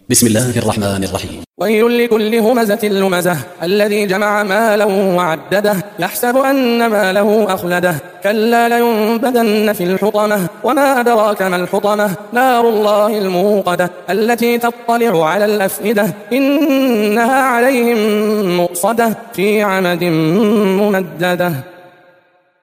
بسم الله الرحمن الرحيم. ويل لكل همزة لمزة الذي جمع مالا وعدده يحسب أن ماله أخلده كلا لينبذن في الحطمة وما أدراك ما الحطمة نار الله الموقدة التي تطلع على الأفئدة إنها عليهم مؤصدة في عمد ممددة.